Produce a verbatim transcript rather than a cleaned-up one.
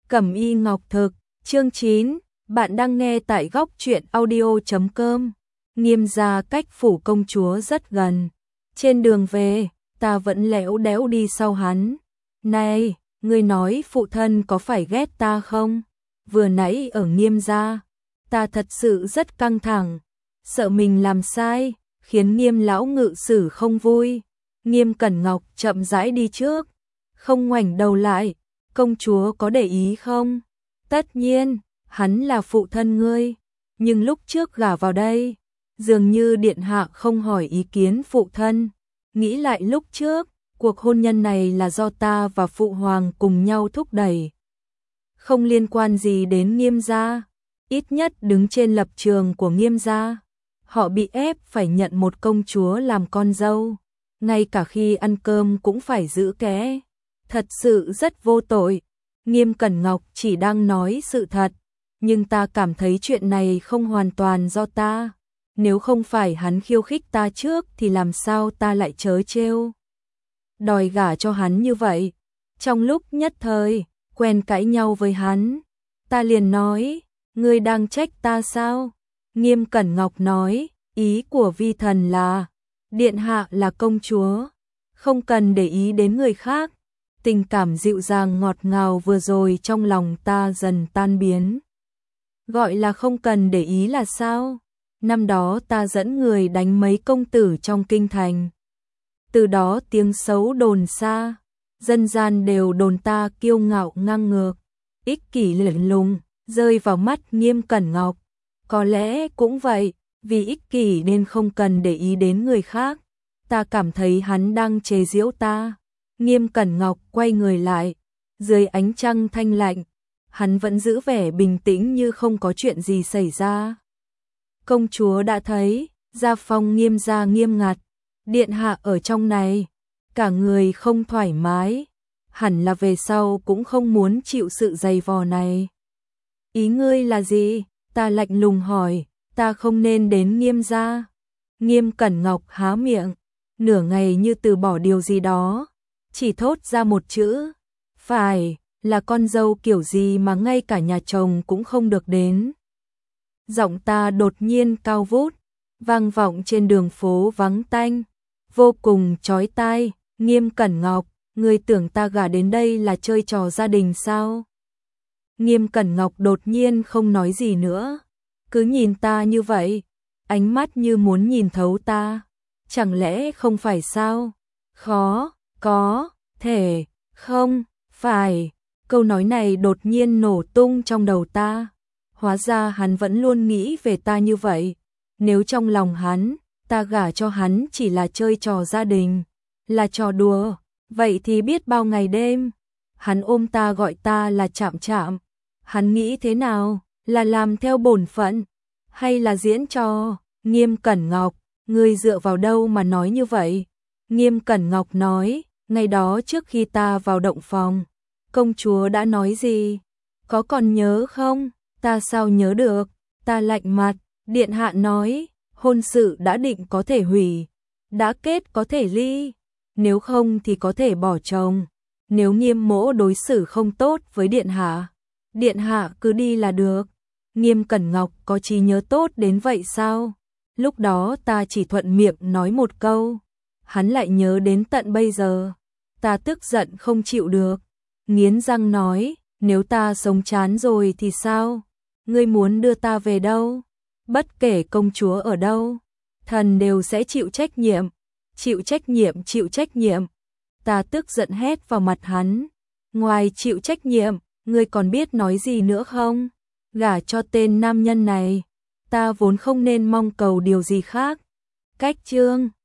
Cẩm Y Ngọc Thực, chương chín, bạn đang nghe tại góc truyện audio chấm com. Nghiêm gia cách phủ công chúa rất gần. Trên đường về, ta vẫn lẽo đẽo đi sau hắn. Này, ngươi nói phụ thân có phải ghét ta không? Vừa nãy ở Nghiêm gia, ta thật sự rất căng thẳng, sợ mình làm sai, khiến Nghiêm lão ngự sử không vui. Nghiêm Cẩn Ngọc chậm rãi đi trước, không ngoảnh đầu lại. Công chúa có để ý không? Tất nhiên, hắn là phụ thân ngươi, nhưng lúc trước gả vào đây, dường như điện hạ không hỏi ý kiến phụ thân. Nghĩ lại lúc trước, cuộc hôn nhân này là do ta và phụ hoàng cùng nhau thúc đẩy, không liên quan gì đến Nghiêm gia, ít nhất đứng trên lập trường của Nghiêm gia. Họ bị ép phải nhận một công chúa làm con dâu, ngay cả khi ăn cơm cũng phải giữ kẽ. Thật sự rất vô tội. Nghiêm Cẩn Ngọc chỉ đang nói sự thật, nhưng ta cảm thấy chuyện này không hoàn toàn do ta. Nếu không phải hắn khiêu khích ta trước thì làm sao ta lại trớ trêu đòi gả cho hắn như vậy. Trong lúc nhất thời quen cãi nhau với hắn, ta liền nói, ngươi đang trách ta sao? Nghiêm Cẩn Ngọc nói, ý của vi thần là, điện hạ là công chúa, không cần để ý đến người khác. Tình cảm dịu dàng ngọt ngào vừa rồi trong lòng ta dần tan biến. Gọi là không cần để ý là sao? Năm đó ta dẫn người đánh mấy công tử trong kinh thành. Từ đó tiếng xấu đồn xa, dân gian đều đồn ta kiêu ngạo ngang ngược, ích kỷ lạnh lùng, rơi vào mắt Nghiêm Cẩn Ngọc. Có lẽ cũng vậy, vì ích kỷ nên không cần để ý đến người khác. Ta cảm thấy hắn đang chế giễu ta. Nghiêm Cẩn Ngọc quay người lại, dưới ánh trăng thanh lạnh, hắn vẫn giữ vẻ bình tĩnh như không có chuyện gì xảy ra. Công chúa đã thấy, gia phong Nghiêm gia nghiêm ngặt, điện hạ ở trong này, cả người không thoải mái, hẳn là về sau cũng không muốn chịu sự dày vò này. Ý ngươi là gì? Ta lạnh lùng hỏi, ta không nên đến Nghiêm gia. Nghiêm Cẩn Ngọc há miệng, nửa ngày như từ bỏ điều gì đó, chỉ thốt ra một chữ, phải, là con dâu kiểu gì mà ngay cả nhà chồng cũng không được đến. Giọng ta đột nhiên cao vút, vang vọng trên đường phố vắng tanh, vô cùng chói tai. Nghiêm Cẩn Ngọc, ngươi tưởng ta gả đến đây là chơi trò gia đình sao? Nghiêm Cẩn Ngọc đột nhiên không nói gì nữa, cứ nhìn ta như vậy, ánh mắt như muốn nhìn thấu ta. Chẳng lẽ không phải sao? Khó, có, thể, không, phải. Câu nói này đột nhiên nổ tung trong đầu ta. Hóa ra hắn vẫn luôn nghĩ về ta như vậy. Nếu trong lòng hắn, ta gả cho hắn chỉ là chơi trò gia đình, là trò đùa, vậy thì biết bao ngày đêm. Hắn ôm ta gọi ta là chạm chạm. Hắn nghĩ thế nào? Là làm theo bổn phận, hay là diễn trò? Nghiêm Cẩn Ngọc, ngươi dựa vào đâu mà nói như vậy? Nghiêm Cẩn Ngọc nói, ngày đó trước khi ta vào động phòng, công chúa đã nói gì? Có còn nhớ không? Ta sao nhớ được? Ta lạnh mặt, điện hạ nói, hôn sự đã định có thể hủy, đã kết có thể ly, nếu không thì có thể bỏ chồng. Nếu Nghiêm mỗ đối xử không tốt với điện hạ, điện hạ cứ đi là được. Nghiêm Cẩn Ngọc có trí nhớ tốt đến vậy sao? Lúc đó ta chỉ thuận miệng nói một câu, hắn lại nhớ đến tận bây giờ. Ta tức giận không chịu được, nghiến răng nói, nếu ta sống chán rồi thì sao? Ngươi muốn đưa ta về đâu? Bất kể công chúa ở đâu, thần đều sẽ chịu trách nhiệm, chịu trách nhiệm, chịu trách nhiệm. Ta tức giận hét vào mặt hắn, ngoài chịu trách nhiệm, ngươi còn biết nói gì nữa không? Gả cho tên nam nhân này, ta vốn không nên mong cầu điều gì khác. Cách chương